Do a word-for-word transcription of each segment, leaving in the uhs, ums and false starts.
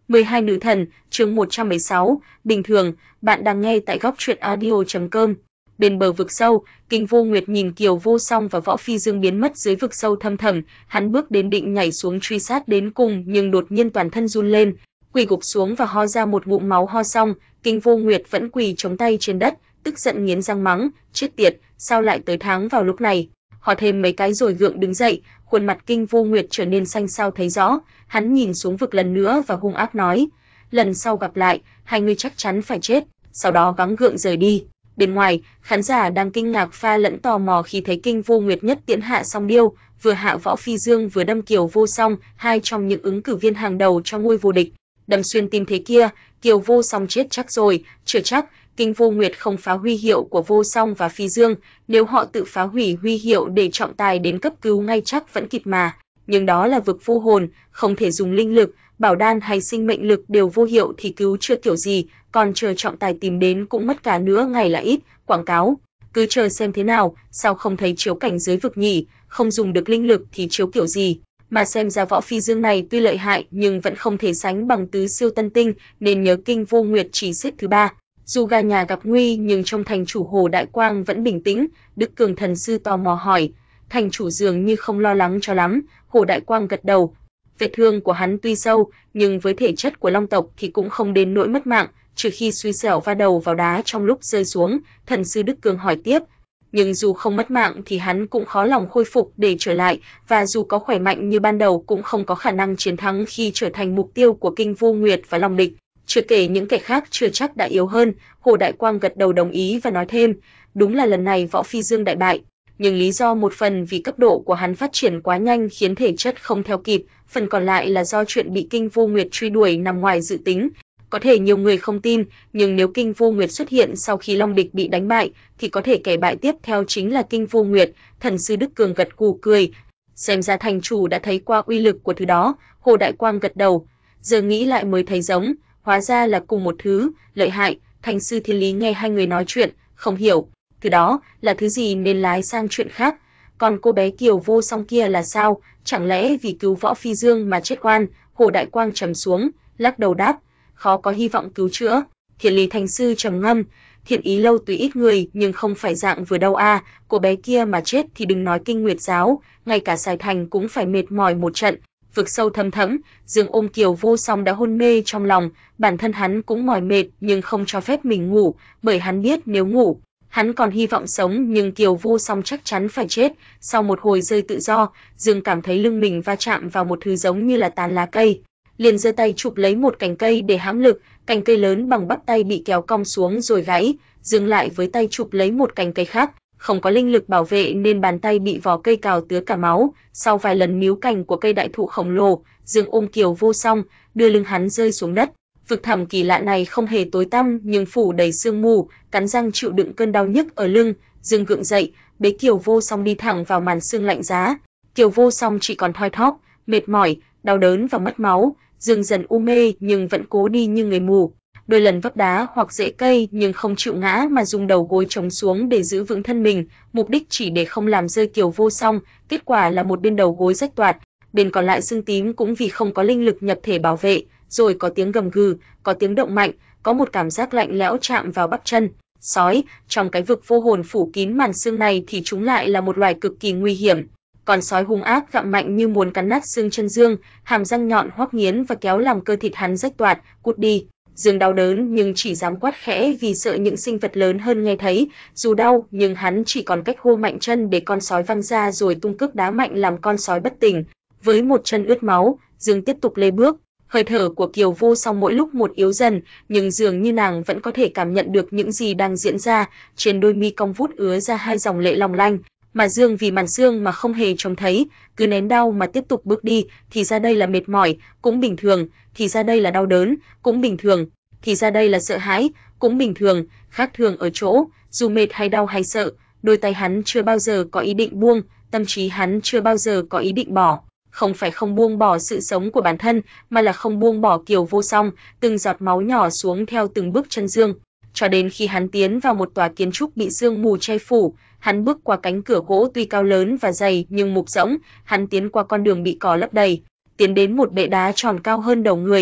mười hai Nữ thần, chương một trăm mười sáu, bình thường, bạn đang nghe tại góc truyện audio chấm com. Bên bờ vực sâu, Kinh Vô Nguyệt nhìn Kiều Vô Song và Võ Phi Dương biến mất dưới vực sâu thâm thẳm, hắn bước đến định nhảy xuống truy sát đến cùng, nhưng đột nhiên toàn thân run lên, quỳ gục xuống và ho ra một ngụm máu. Ho xong, Kinh Vô Nguyệt vẫn quỳ chống tay trên đất, tức giận nghiến răng mắng, chết tiệt, sao lại tới tháng vào lúc này? Ho thêm mấy cái rồi gượng đứng dậy, khuôn mặt Kinh Vô Nguyệt trở nên xanh xao thấy rõ, hắn nhìn xuống vực lần nữa và hung ác nói, lần sau gặp lại, hai người chắc chắn phải chết, sau đó gắng gượng rời đi. Bên ngoài, khán giả đang kinh ngạc pha lẫn tò mò khi thấy Kinh Vô Nguyệt nhất tiễn hạ song điêu, vừa hạ Võ Phi Dương vừa đâm Kiều Vô Song, hai trong những ứng cử viên hàng đầu cho ngôi vô địch. Đâm xuyên tim thế kia, Kiều Vô Song chết chắc rồi, chưa chắc. Kinh Vô Nguyệt không phá huy hiệu của Vô Song và Phi Dương, nếu họ tự phá hủy huy hiệu để trọng tài đến cấp cứu ngay chắc vẫn kịp mà. Nhưng đó là vực vô hồn, không thể dùng linh lực, bảo đan hay sinh mệnh lực đều vô hiệu thì cứu chưa kiểu gì, còn chờ trọng tài tìm đến cũng mất cả nửa ngày là ít. Quảng cáo, cứ chờ xem thế nào, sao không thấy chiếu cảnh dưới vực nhỉ, không dùng được linh lực thì chiếu kiểu gì. Mà xem ra Võ Phi Dương này tuy lợi hại nhưng vẫn không thể sánh bằng tứ siêu tân tinh, nên nhớ Kinh Vô Nguyệt chỉ xếp thứ ba. Dù gà nhà gặp nguy nhưng trong thành chủ Hồ Đại Quang vẫn bình tĩnh. Đức Cường thần sư tò mò hỏi, thành chủ dường như không lo lắng cho lắm. Hồ Đại Quang gật đầu, vết thương của hắn tuy sâu nhưng với thể chất của long tộc thì cũng không đến nỗi mất mạng, trừ khi suy xẻo va đầu vào đá trong lúc rơi xuống. Thần sư Đức Cường hỏi tiếp, nhưng dù không mất mạng thì hắn cũng khó lòng khôi phục để trở lại, và dù có khỏe mạnh như ban đầu cũng không có khả năng chiến thắng khi trở thành mục tiêu của Kinh Vô Nguyệt và Long Địch. Chưa kể những kẻ khác chưa chắc đã yếu hơn. Hồ Đại Quang gật đầu đồng ý và nói thêm, đúng là lần này Võ Phi Dương đại bại, nhưng lý do một phần vì cấp độ của hắn phát triển quá nhanh khiến thể chất không theo kịp, phần còn lại là do chuyện bị Kinh Vô Nguyệt truy đuổi nằm ngoài dự tính. Có thể nhiều người không tin, nhưng nếu Kinh Vô Nguyệt xuất hiện sau khi Long Địch bị đánh bại, thì có thể kẻ bại tiếp theo chính là Kinh Vô Nguyệt. Thần sư Đức Cường gật gù cười, xem ra thành chủ đã thấy qua uy lực của thứ đó. Hồ Đại Quang gật đầu, giờ nghĩ lại mới thấy giống, hóa ra là cùng một thứ, lợi hại. Thành sư Thiên Lý nghe hai người nói chuyện, không hiểu thứ đó là thứ gì nên lái sang chuyện khác. Còn cô bé Kiều Vô Song kia là sao, chẳng lẽ vì cứu Võ Phi Dương mà chết oan? Hồ Đại Quang trầm xuống, lắc đầu đáp, khó có hy vọng cứu chữa. Thiên Lý thành sư trầm ngâm, Thiện Ý lâu tuy ít người nhưng không phải dạng vừa đâu a, à. Cô bé kia mà chết thì đừng nói Kinh Nguyệt giáo, ngay cả Sài Thành cũng phải mệt mỏi một trận. Vực sâu thâm thẫm, Dương ôm Kiều Vô Song đã hôn mê trong lòng, bản thân hắn cũng mỏi mệt nhưng không cho phép mình ngủ, bởi hắn biết nếu ngủ, hắn còn hy vọng sống, nhưng Kiều Vô Song chắc chắn phải chết. Sau một hồi rơi tự do, Dương cảm thấy lưng mình va chạm vào một thứ giống như là tán lá cây, liền giơ tay chụp lấy một cành cây để hãm lực, cành cây lớn bằng bắp tay bị kéo cong xuống rồi gãy. Dương lại với tay chụp lấy một cành cây khác, không có linh lực bảo vệ nên bàn tay bị vỏ cây cào tứa cả máu. Sau vài lần níu cành của cây đại thụ khổng lồ, Dương ôm Kiều Vô Song, đưa lưng hắn rơi xuống đất. Vực thẳm kỳ lạ này không hề tối tăm nhưng phủ đầy sương mù, cắn răng chịu đựng cơn đau nhức ở lưng. Dương gượng dậy, bế Kiều Vô Song đi thẳng vào màn sương lạnh giá. Kiều Vô Song chỉ còn thoi thóp, mệt mỏi, đau đớn và mất máu. Dương dần u mê nhưng vẫn cố đi như người mù, đôi lần vấp đá hoặc rễ cây nhưng không chịu ngã mà dùng đầu gối chống xuống để giữ vững thân mình, mục đích chỉ để không làm rơi Kiều Vô Song. Kết quả là một bên đầu gối rách toạc, bên còn lại sưng tím cũng vì không có linh lực nhập thể bảo vệ. Rồi có tiếng gầm gừ, có tiếng động mạnh, có một cảm giác lạnh lẽo chạm vào bắp chân. Sói, trong cái vực vô hồn phủ kín màn xương này thì chúng lại là một loài cực kỳ nguy hiểm. Con sói hung ác gặm mạnh như muốn cắn nát xương chân Dương, hàm răng nhọn hoắc nghiến và kéo làm cơ thịt hắn rách toạc. Cút đi. Dương đau đớn nhưng chỉ dám quát khẽ vì sợ những sinh vật lớn hơn nghe thấy. Dù đau nhưng hắn chỉ còn cách hô mạnh chân để con sói văng ra rồi tung cước đá mạnh làm con sói bất tỉnh. Với một chân ướt máu, Dương tiếp tục lê bước. Hơi thở của Kiều Vô Song mỗi lúc một yếu dần, nhưng dường như nàng vẫn có thể cảm nhận được những gì đang diễn ra. Trên đôi mi cong vút ứa ra hai dòng lệ long lanh, mà Dương vì màn sương mà không hề trông thấy, cứ nén đau mà tiếp tục bước đi. Thì ra đây là mệt mỏi, cũng bình thường. Thì ra đây là đau đớn, cũng bình thường. Thì ra đây là sợ hãi, cũng bình thường. Khác thường ở chỗ, dù mệt hay đau hay sợ, đôi tay hắn chưa bao giờ có ý định buông, tâm trí hắn chưa bao giờ có ý định bỏ. Không phải không buông bỏ sự sống của bản thân, mà là không buông bỏ Kiều Vô Song. Từng giọt máu nhỏ xuống theo từng bước chân Dương, cho đến khi hắn tiến vào một tòa kiến trúc bị sương mù che phủ. Hắn bước qua cánh cửa gỗ tuy cao lớn và dày nhưng mục rỗng, hắn tiến qua con đường bị cỏ lấp đầy, tiến đến một bệ đá tròn cao hơn đầu người.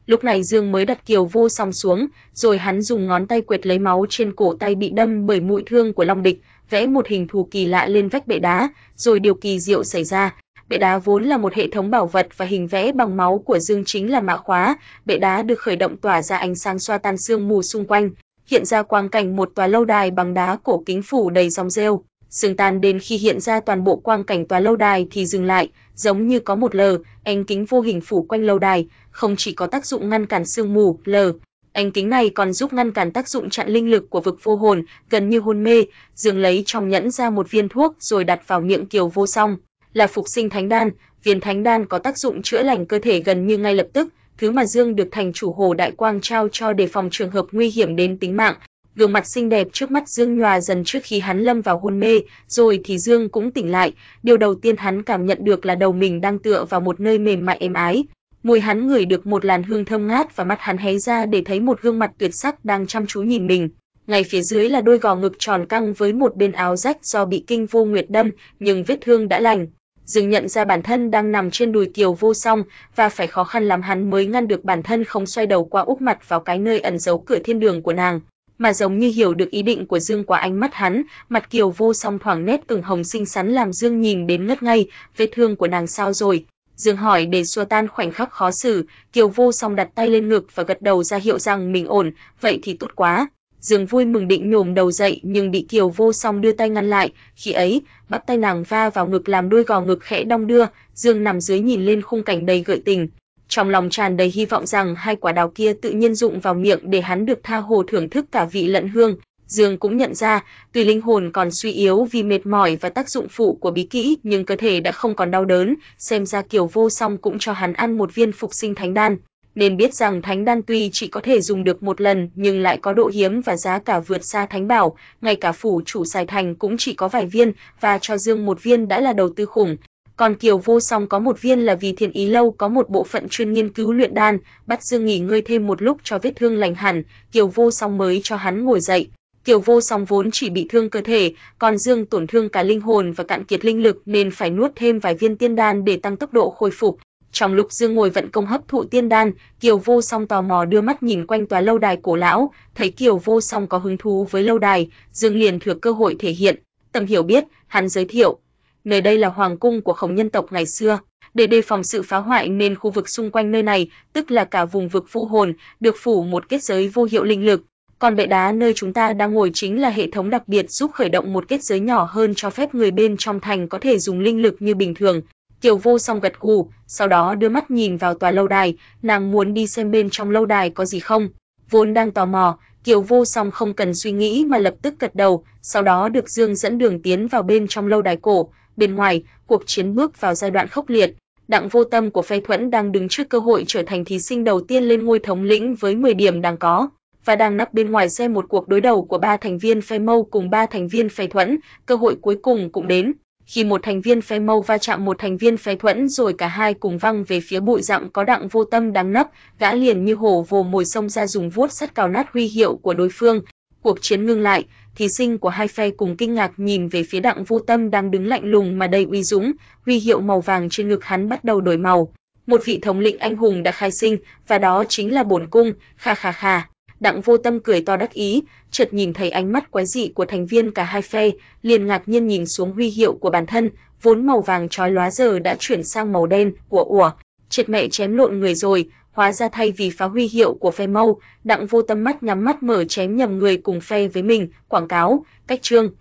Lúc này Dương mới đặt Kiều Vô Song xuống, rồi hắn dùng ngón tay quệt lấy máu trên cổ tay bị đâm bởi mũi thương của Long Địch, vẽ một hình thù kỳ lạ lên vách bệ đá, rồi điều kỳ diệu xảy ra. Bệ đá vốn là một hệ thống bảo vật và hình vẽ bằng máu của Dương chính là mã khóa, bệ đá được khởi động tỏa ra ánh sáng xoa tan sương mù xung quanh, hiện ra quang cảnh một tòa lâu đài bằng đá cổ kính phủ đầy rong rêu. Sương tan đến khi hiện ra toàn bộ quang cảnh tòa lâu đài thì dừng lại, giống như có một lờ ánh kính vô hình phủ quanh lâu đài, không chỉ có tác dụng ngăn cản sương mù, lờ ánh kính này còn giúp ngăn cản tác dụng chặn linh lực của vực vô hồn, gần như hôn mê. Dương lấy trong nhẫn ra một viên thuốc rồi đặt vào miệng Kiều Vô Song, là phục sinh thánh đan. Viên thánh đan có tác dụng chữa lành cơ thể gần như ngay lập tức, thứ mà Dương được thành chủ Hồ Đại Quang trao cho để phòng trường hợp nguy hiểm đến tính mạng. Gương mặt xinh đẹp trước mắt Dương nhòa dần trước khi hắn lâm vào hôn mê, rồi thì Dương cũng tỉnh lại. Điều đầu tiên hắn cảm nhận được là đầu mình đang tựa vào một nơi mềm mại êm ái. Môi hắn ngửi được một làn hương thơm ngát và mắt hắn hé ra để thấy một gương mặt tuyệt sắc đang chăm chú nhìn mình. Ngay phía dưới là đôi gò ngực tròn căng với một bên áo rách do bị Kinh Vô Nguyệt đâm, nhưng vết thương đã lành. Dương nhận ra bản thân đang nằm trên đùi Kiều Vô Song và phải khó khăn lắm hắn mới ngăn được bản thân không xoay đầu qua úp mặt vào cái nơi ẩn giấu cửa thiên đường của nàng. Mà giống như hiểu được ý định của Dương qua ánh mắt hắn, mặt Kiều Vô Song thoáng nét ửng hồng xinh xắn làm Dương nhìn đến ngất ngây. Vết thương của nàng sao rồi? Dương hỏi để xua tan khoảnh khắc khó xử. Kiều Vô Song đặt tay lên ngực và gật đầu ra hiệu rằng mình ổn. Vậy thì tốt quá. Dương vui mừng định nhổm đầu dậy nhưng bị Kiều Vô Song đưa tay ngăn lại. Khi ấy, bắp tay nàng va vào ngực làm đôi gò ngực khẽ đong đưa. Dương nằm dưới nhìn lên khung cảnh đầy gợi tình, trong lòng tràn đầy hy vọng rằng hai quả đào kia tự nhiên dụng vào miệng để hắn được tha hồ thưởng thức cả vị lẫn hương. Dương cũng nhận ra, tuy linh hồn còn suy yếu vì mệt mỏi và tác dụng phụ của bí kỹ, nhưng cơ thể đã không còn đau đớn, xem ra Kiều Vô Song cũng cho hắn ăn một viên phục sinh thánh đan. Nên biết rằng thánh đan tuy chỉ có thể dùng được một lần nhưng lại có độ hiếm và giá cả vượt xa thánh bảo, ngay cả phủ chủ Sài Thành cũng chỉ có vài viên, và cho Dương một viên đã là đầu tư khủng. Còn Kiều Vô Song có một viên là vì Thiên Ý Lâu có một bộ phận chuyên nghiên cứu luyện đan, bắt Dương nghỉ ngơi thêm một lúc cho vết thương lành hẳn, Kiều Vô Song mới cho hắn ngồi dậy. Kiều Vô Song vốn chỉ bị thương cơ thể, còn Dương tổn thương cả linh hồn và cạn kiệt linh lực nên phải nuốt thêm vài viên tiên đan để tăng tốc độ khôi phục. Trong lúc Dương ngồi vận công hấp thụ tiên đan, Kiều Vô Song tò mò đưa mắt nhìn quanh tòa lâu đài cổ lão, thấy Kiều Vô Song có hứng thú với lâu đài, Dương liền thừa cơ hội thể hiện tầm hiểu biết, hắn giới thiệu. Nơi đây là hoàng cung của Khổng nhân tộc ngày xưa, để đề phòng sự phá hoại nên khu vực xung quanh nơi này, tức là cả vùng vực Vũ Hồn, được phủ một kết giới vô hiệu linh lực. Còn bệ đá nơi chúng ta đang ngồi chính là hệ thống đặc biệt giúp khởi động một kết giới nhỏ hơn cho phép người bên trong thành có thể dùng linh lực như bình thường. Kiều Vô Song gật gù, sau đó đưa mắt nhìn vào tòa lâu đài, nàng muốn đi xem bên trong lâu đài có gì không. Vốn đang tò mò, Kiều Vô Song không cần suy nghĩ mà lập tức gật đầu, sau đó được Dương dẫn đường tiến vào bên trong lâu đài cổ. Bên ngoài, cuộc chiến bước vào giai đoạn khốc liệt. Đặng Vô Tâm của Phe Thuẫn đang đứng trước cơ hội trở thành thí sinh đầu tiên lên ngôi thống lĩnh với mười điểm đáng có, và đang nấp bên ngoài xem một cuộc đối đầu của ba thành viên Phe Mâu cùng ba thành viên Phe Thuẫn. Cơ hội cuối cùng cũng đến, khi một thành viên Phe Mâu va chạm một thành viên Phe Thuẫn rồi cả hai cùng văng về phía bụi rậm có Đặng Vô Tâm đang nấp, gã liền như hổ vồ mồi xông ra dùng vuốt sắt cào nát huy hiệu của đối phương. Cuộc chiến ngưng lại, thí sinh của hai phe cùng kinh ngạc nhìn về phía Đặng Vô Tâm đang đứng lạnh lùng mà đầy uy dũng, huy hiệu màu vàng trên ngực hắn bắt đầu đổi màu. Một vị thống lĩnh anh hùng đã khai sinh, và đó chính là bổn cung. Kha kha kha. Đặng Vô Tâm cười to đắc ý, chợt nhìn thấy ánh mắt quái dị của thành viên cả hai phe, liền ngạc nhiên nhìn xuống huy hiệu của bản thân, vốn màu vàng chói lóa giờ đã chuyển sang màu đen. Của ủa, chết mẹ chém lộn người rồi. Hóa ra thay vì phá huy hiệu của phe Mâu, Đặng Vô Tâm mắt nhắm mắt mở chém nhầm người cùng phe với mình. Quảng cáo, cách chương.